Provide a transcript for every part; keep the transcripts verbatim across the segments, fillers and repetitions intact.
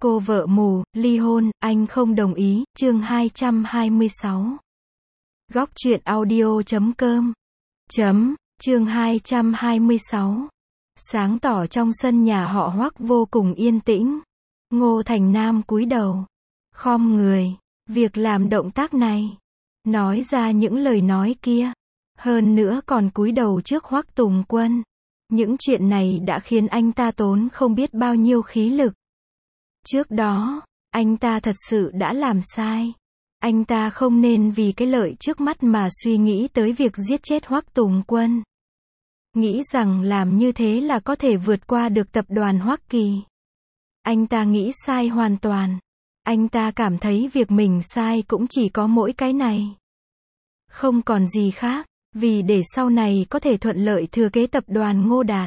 Cô vợ mù, ly hôn, anh không đồng ý, chương hai trăm hai mươi sáu. Góc truyện audio chấm com. Chấm, chương hai trăm hai mươi sáu. Sáng tỏ trong sân nhà họ Hoắc vô cùng yên tĩnh. Ngô Thành Nam cúi đầu, khom người, việc làm động tác này, nói ra những lời nói kia, hơn nữa còn cúi đầu trước Hoắc Tùng Quân. Những chuyện này đã khiến anh ta tốn không biết bao nhiêu khí lực. Trước đó, anh ta thật sự đã làm sai. Anh ta không nên vì cái lợi trước mắt mà suy nghĩ tới việc giết chết Hoắc Tùng Quân. Nghĩ rằng làm như thế là có thể vượt qua được tập đoàn Hoắc Kỳ. Anh ta nghĩ sai hoàn toàn. Anh ta cảm thấy việc mình sai cũng chỉ có mỗi cái này. Không còn gì khác, vì để sau này có thể thuận lợi thừa kế tập đoàn Ngô Đạt.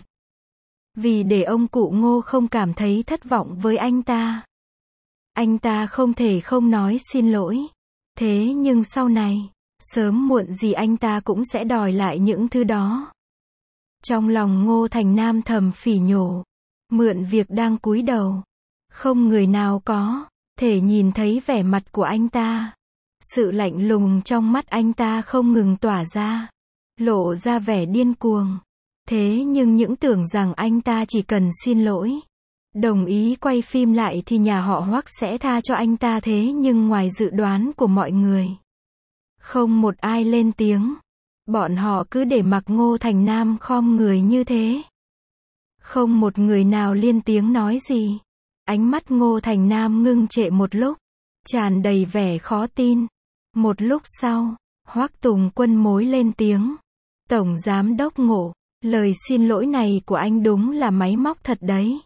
Vì để ông cụ Ngô không cảm thấy thất vọng với anh ta. Anh ta không thể không nói xin lỗi. Thế nhưng sau này, sớm muộn gì anh ta cũng sẽ đòi lại những thứ đó. Trong lòng Ngô Thành Nam thầm phỉ nhổ. Mượn việc đang cúi đầu. Không người nào có thể nhìn thấy vẻ mặt của anh ta. Sự lạnh lùng trong mắt anh ta không ngừng tỏa ra. Lộ ra vẻ điên cuồng. Thế nhưng những tưởng rằng anh ta chỉ cần xin lỗi, đồng ý quay phim lại thì nhà họ Hoắc sẽ tha cho anh ta, thế nhưng ngoài dự đoán của mọi người, không một ai lên tiếng. Bọn họ cứ để mặc Ngô Thành Nam khom người như thế. Không một người nào lên tiếng nói gì. Ánh mắt Ngô Thành Nam ngưng trệ một lúc, tràn đầy vẻ khó tin. Một lúc sau, Hoắc Tùng Quân mối lên tiếng. Tổng Giám đốc Ngô, lời xin lỗi này của anh đúng là máy móc thật đấy.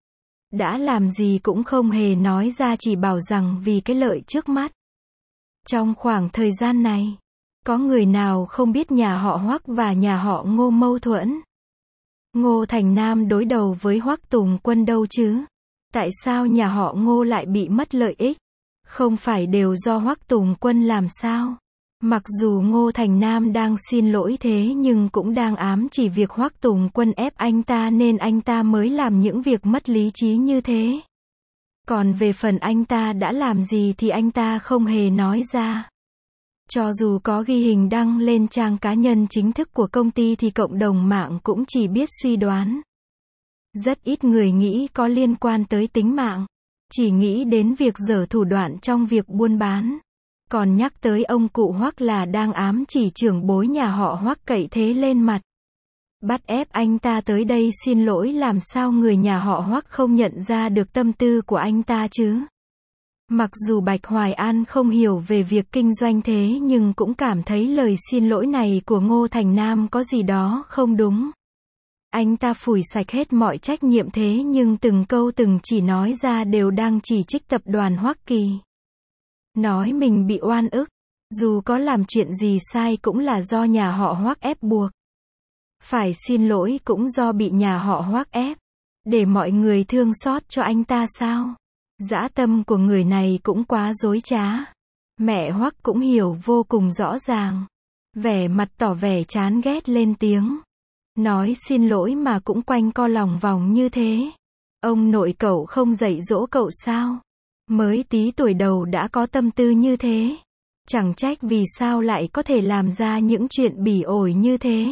Đã làm gì cũng không hề nói ra, chỉ bảo rằng vì cái lợi trước mắt. Trong khoảng thời gian này, có người nào không biết nhà họ Hoắc và nhà họ Ngô mâu thuẫn? Ngô Thành Nam đối đầu với Hoắc Tùng Quân đâu chứ? Tại sao nhà họ Ngô lại bị mất lợi ích? Không phải đều do Hoắc Tùng Quân làm sao? Mặc dù Ngô Thành Nam đang xin lỗi thế nhưng cũng đang ám chỉ việc Hoắc Tùng Quân ép anh ta nên anh ta mới làm những việc mất lý trí như thế. Còn về phần anh ta đã làm gì thì anh ta không hề nói ra. Cho dù có ghi hình đăng lên trang cá nhân chính thức của công ty thì cộng đồng mạng cũng chỉ biết suy đoán. Rất ít người nghĩ có liên quan tới tính mạng. Chỉ nghĩ đến việc giở thủ đoạn trong việc buôn bán. Còn nhắc tới ông cụ Hoắc là đang ám chỉ trưởng bối nhà họ Hoắc cậy thế lên mặt. Bắt ép anh ta tới đây xin lỗi, làm sao người nhà họ Hoắc không nhận ra được tâm tư của anh ta chứ? Mặc dù Bạch Hoài An không hiểu về việc kinh doanh thế nhưng cũng cảm thấy lời xin lỗi này của Ngô Thành Nam có gì đó không đúng. Anh ta phủi sạch hết mọi trách nhiệm thế nhưng từng câu từng chỉ nói ra đều đang chỉ trích tập đoàn Hoắc Kỳ. Nói mình bị oan ức, dù có làm chuyện gì sai cũng là do nhà họ Hoắc ép buộc. Phải xin lỗi cũng do bị nhà họ Hoắc ép. Để mọi người thương xót cho anh ta sao? Dã tâm của người này cũng quá dối trá. Mẹ Hoắc cũng hiểu vô cùng rõ ràng. Vẻ mặt tỏ vẻ chán ghét lên tiếng. Nói xin lỗi mà cũng quanh co lòng vòng như thế. Ông nội cậu không dạy dỗ cậu sao? Mới tí tuổi đầu đã có tâm tư như thế. Chẳng trách vì sao lại có thể làm ra những chuyện bỉ ổi như thế.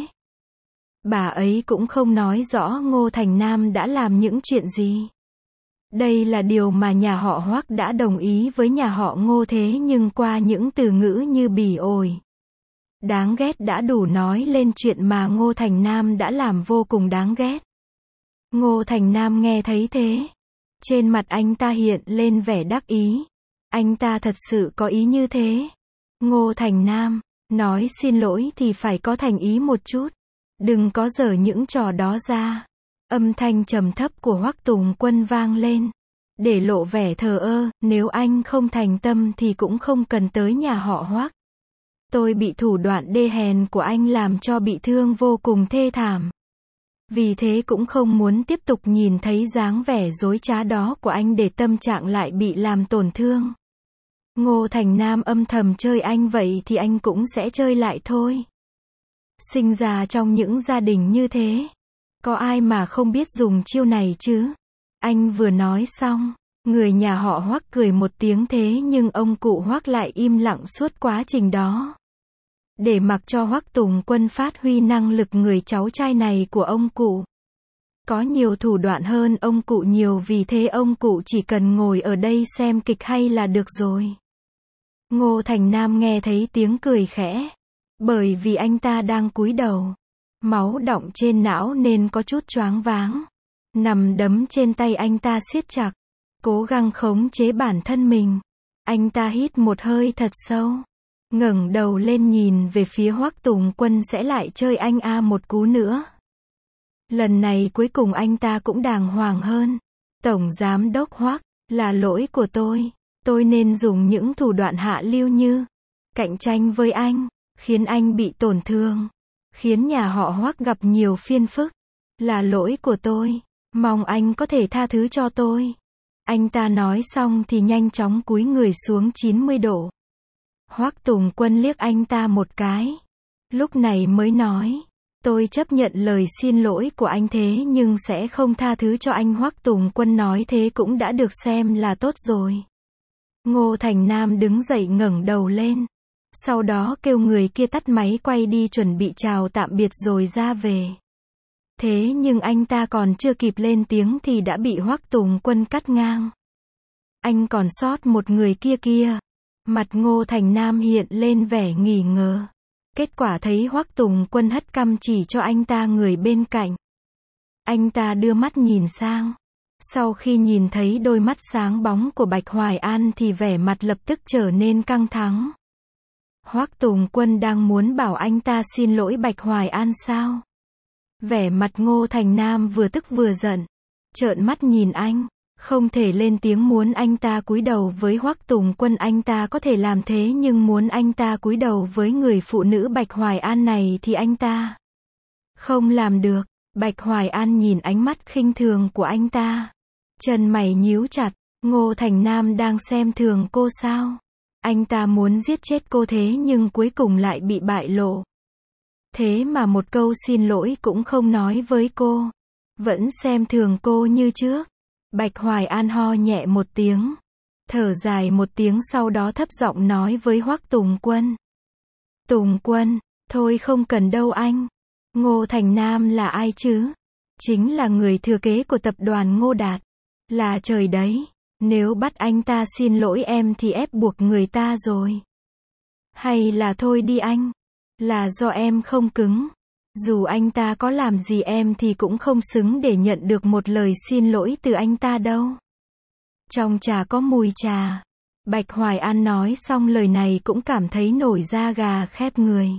Bà ấy cũng không nói rõ Ngô Thành Nam đã làm những chuyện gì. Đây là điều mà nhà họ Hoắc đã đồng ý với nhà họ Ngô, thế nhưng qua những từ ngữ như bỉ ổi, đáng ghét đã đủ nói lên chuyện mà Ngô Thành Nam đã làm vô cùng đáng ghét. Ngô Thành Nam nghe thấy thế. Trên mặt anh ta hiện lên vẻ đắc ý. Anh ta thật sự có ý như thế. Ngô Thành Nam, nói xin lỗi thì phải có thành ý một chút. Đừng có giở những trò đó ra. Âm thanh trầm thấp của Hoắc Tùng Quân vang lên. Để lộ vẻ thờ ơ, nếu anh không thành tâm thì cũng không cần tới nhà họ Hoắc. Tôi bị thủ đoạn đê hèn của anh làm cho bị thương vô cùng thê thảm. Vì thế cũng không muốn tiếp tục nhìn thấy dáng vẻ dối trá đó của anh để tâm trạng lại bị làm tổn thương. Ngô Thành Nam âm thầm chơi anh vậy thì anh cũng sẽ chơi lại thôi. Sinh ra trong những gia đình như thế, có ai mà không biết dùng chiêu này chứ? Anh vừa nói xong, Người nhà họ Hoắc cười một tiếng thế nhưng ông cụ Hoắc lại im lặng suốt quá trình đó. Để mặc cho Hoắc Tùng Quân phát huy năng lực người cháu trai này của ông cụ. Có nhiều thủ đoạn hơn ông cụ nhiều, vì thế ông cụ chỉ cần ngồi ở đây xem kịch hay là được rồi. Ngô Thành Nam nghe thấy tiếng cười khẽ. Bởi vì anh ta đang cúi đầu. Máu đọng trên não nên có chút choáng váng. Nằm đấm trên tay anh ta siết chặt. Cố gắng khống chế bản thân mình. Anh ta hít một hơi thật sâu. Ngẩng đầu lên nhìn về phía Hoắc Tùng Quân sẽ lại chơi anh a một cú nữa. Lần này cuối cùng anh ta cũng đàng hoàng hơn. Tổng giám đốc Hoắc, là lỗi của tôi. Tôi nên dùng những thủ đoạn hạ lưu như cạnh tranh với anh, khiến anh bị tổn thương, khiến nhà họ Hoắc gặp nhiều phiền phức. Là lỗi của tôi. Mong anh có thể tha thứ cho tôi. Anh ta nói xong thì nhanh chóng cúi người xuống chín mươi độ. Hoắc Tùng Quân liếc anh ta một cái. Lúc này mới nói. Tôi chấp nhận lời xin lỗi của anh thế nhưng sẽ không tha thứ cho anh. Hoắc Tùng Quân nói thế cũng đã được xem là tốt rồi. Ngô Thành Nam đứng dậy ngẩng đầu lên. Sau đó kêu người kia tắt máy quay đi chuẩn bị chào tạm biệt rồi ra về. Thế nhưng anh ta còn chưa kịp lên tiếng thì đã bị Hoắc Tùng Quân cắt ngang. Anh còn sót một người kia kia. Mặt Ngô Thành Nam hiện lên vẻ nghi ngờ. Kết quả thấy Hoắc Tùng Quân hất cằm chỉ cho anh ta người bên cạnh. Anh ta đưa mắt nhìn sang. Sau khi nhìn thấy đôi mắt sáng bóng của Bạch Hoài An thì vẻ mặt lập tức trở nên căng thẳng. Hoắc Tùng Quân đang muốn bảo anh ta xin lỗi Bạch Hoài An sao? Vẻ mặt Ngô Thành Nam vừa tức vừa giận. Trợn mắt nhìn anh. Không thể lên tiếng muốn anh ta cúi đầu với Hoắc Tùng Quân, anh ta có thể làm thế nhưng muốn anh ta cúi đầu với người phụ nữ Bạch Hoài An này thì anh ta không làm được. Bạch Hoài An nhìn ánh mắt khinh thường của anh ta. Chân mày nhíu chặt. Ngô Thành Nam đang xem thường cô sao? Anh ta muốn giết chết cô thế nhưng cuối cùng lại bị bại lộ. Thế mà một câu xin lỗi cũng không nói với cô. Vẫn xem thường cô như trước. Bạch Hoài An ho nhẹ một tiếng. Thở dài một tiếng sau đó thấp giọng nói với Hoắc Tùng Quân. Tùng Quân, thôi không cần đâu anh. Ngô Thành Nam là ai chứ? Chính là người thừa kế của tập đoàn Ngô Đạt. Là trời đấy. Nếu bắt anh ta xin lỗi em thì ép buộc người ta rồi. Hay là thôi đi anh. Là do em không cứng. Dù anh ta có làm gì em thì cũng không xứng để nhận được một lời xin lỗi từ anh ta đâu. Trong trà có mùi trà. Bạch Hoài An nói xong lời này cũng cảm thấy nổi da gà khép người.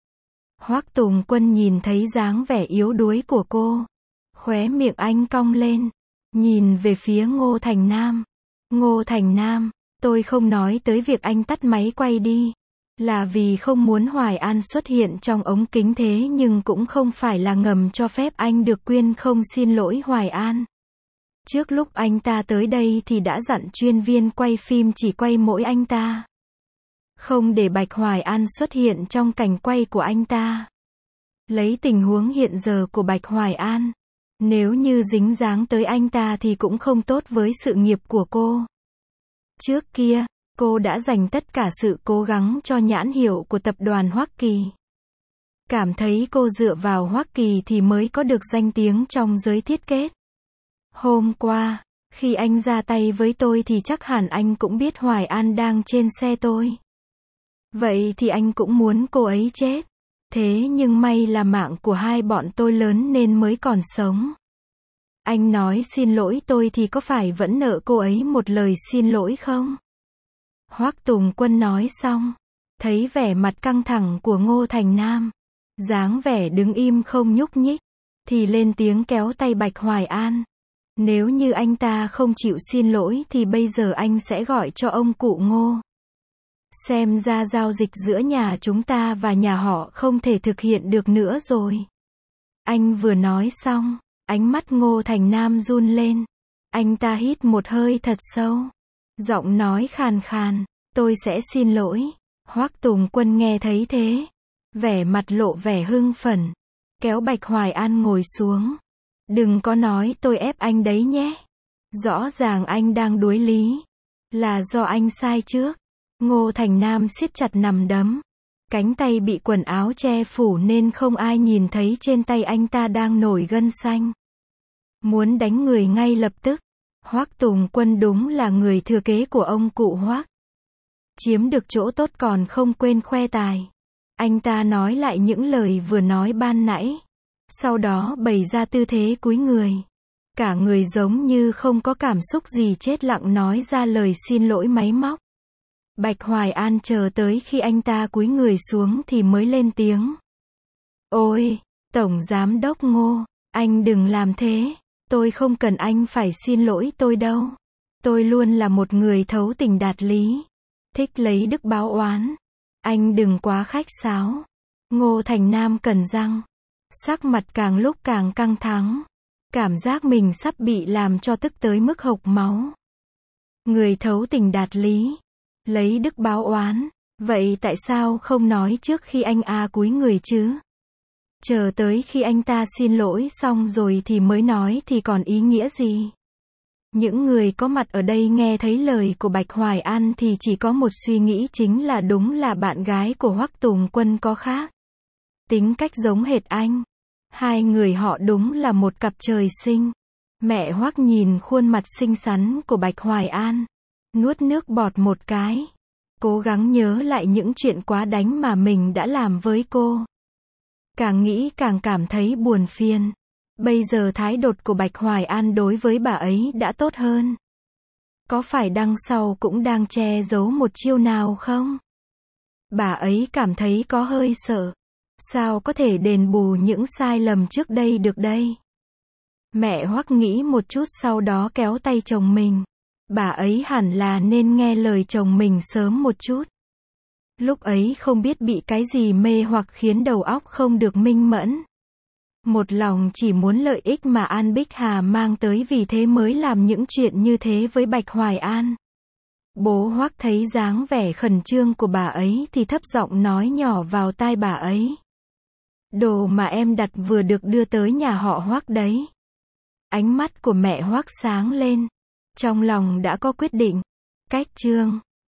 Hoắc Tùng Quân nhìn thấy dáng vẻ yếu đuối của cô. Khóe miệng anh cong lên. Nhìn về phía Ngô Thành Nam. Ngô Thành Nam, tôi không nói tới việc anh tắt máy quay đi. Là vì không muốn Hoài An xuất hiện trong ống kính thế nhưng cũng không phải là ngầm cho phép anh được quyền không xin lỗi Hoài An. Trước lúc anh ta tới đây thì đã dặn chuyên viên quay phim chỉ quay mỗi anh ta. Không để Bạch Hoài An xuất hiện trong cảnh quay của anh ta. Lấy tình huống hiện giờ của Bạch Hoài An. Nếu như dính dáng tới anh ta thì cũng không tốt với sự nghiệp của cô. Trước kia, cô đã dành tất cả sự cố gắng cho nhãn hiệu của tập đoàn Hoắc Kỳ. Cảm thấy cô dựa vào Hoắc Kỳ thì mới có được danh tiếng trong giới thiết kế. Hôm qua, khi anh ra tay với tôi thì chắc hẳn anh cũng biết Hoài An đang trên xe tôi. Vậy thì anh cũng muốn cô ấy chết. Thế nhưng may là mạng của hai bọn tôi lớn nên mới còn sống. Anh nói xin lỗi tôi thì có phải vẫn nợ cô ấy một lời xin lỗi không? Hoắc Tùng Quân nói xong. Thấy vẻ mặt căng thẳng của Ngô Thành Nam. Dáng vẻ đứng im không nhúc nhích. Thì lên tiếng kéo tay Bạch Hoài An. Nếu như anh ta không chịu xin lỗi thì bây giờ anh sẽ gọi cho ông cụ Ngô. Xem ra giao dịch giữa nhà chúng ta và nhà họ không thể thực hiện được nữa rồi. Anh vừa nói xong, ánh mắt Ngô Thành Nam run lên. Anh ta hít một hơi thật sâu. Giọng nói khàn khàn, tôi sẽ xin lỗi. Hoắc Tùng Quân nghe thấy thế. Vẻ mặt lộ vẻ hưng phấn. Kéo Bạch Hoài An ngồi xuống. Đừng có nói tôi ép anh đấy nhé. Rõ ràng anh đang đối lý. Là do anh sai trước. Ngô Thành Nam siết chặt nằm đấm. Cánh tay bị quần áo che phủ nên không ai nhìn thấy trên tay anh ta đang nổi gân xanh. Muốn đánh người ngay lập tức. Hoắc Tùng Quân đúng là người thừa kế của ông cụ Hoắc. Chiếm được chỗ tốt còn không quên khoe tài. Anh ta nói lại những lời vừa nói ban nãy. Sau đó bày ra tư thế cúi người. Cả người giống như không có cảm xúc gì, chết lặng nói ra lời xin lỗi máy móc. Bạch Hoài An chờ tới khi anh ta cúi người xuống thì mới lên tiếng. Ôi, Tổng Giám Đốc Ngô, anh đừng làm thế. Tôi không cần anh phải xin lỗi tôi đâu. Tôi luôn là một người thấu tình đạt lý. Thích lấy đức báo oán. Anh đừng quá khách sáo. Ngô Thành Nam cắn răng. Sắc mặt càng lúc càng căng thẳng. Cảm giác mình sắp bị làm cho tức tới mức hộc máu. Người thấu tình đạt lý. Lấy đức báo oán. Vậy tại sao không nói trước khi anh A cúi người chứ? Chờ tới khi anh ta xin lỗi xong rồi thì mới nói thì còn ý nghĩa gì? Những người có mặt ở đây nghe thấy lời của Bạch Hoài An thì chỉ có một suy nghĩ, chính là đúng là bạn gái của Hoắc Tùng Quân có khác. Tính cách giống hệt anh. Hai người họ đúng là một cặp trời sinh. Mẹ Hoắc nhìn khuôn mặt xinh xắn của Bạch Hoài An. Nuốt nước bọt một cái. Cố gắng nhớ lại những chuyện quá đánh mà mình đã làm với cô. Càng nghĩ càng cảm thấy buồn phiền. Bây giờ thái độ của Bạch Hoài An đối với bà ấy đã tốt hơn. Có phải đằng sau cũng đang che giấu một chiêu nào không? Bà ấy cảm thấy có hơi sợ. Sao có thể đền bù những sai lầm trước đây được đây? Mẹ Hoắc nghĩ một chút sau đó kéo tay chồng mình. Bà ấy hẳn là nên nghe lời chồng mình sớm một chút. Lúc ấy không biết bị cái gì mê hoặc khiến đầu óc không được minh mẫn. Một lòng chỉ muốn lợi ích mà An Bích Hà mang tới, vì thế mới làm những chuyện như thế với Bạch Hoài An. Bố Hoắc thấy dáng vẻ khẩn trương của bà ấy thì thấp giọng nói nhỏ vào tai bà ấy. Đồ mà em đặt vừa được đưa tới nhà họ Hoắc đấy. Ánh mắt của mẹ Hoắc sáng lên. Trong lòng đã có quyết định. Cách chương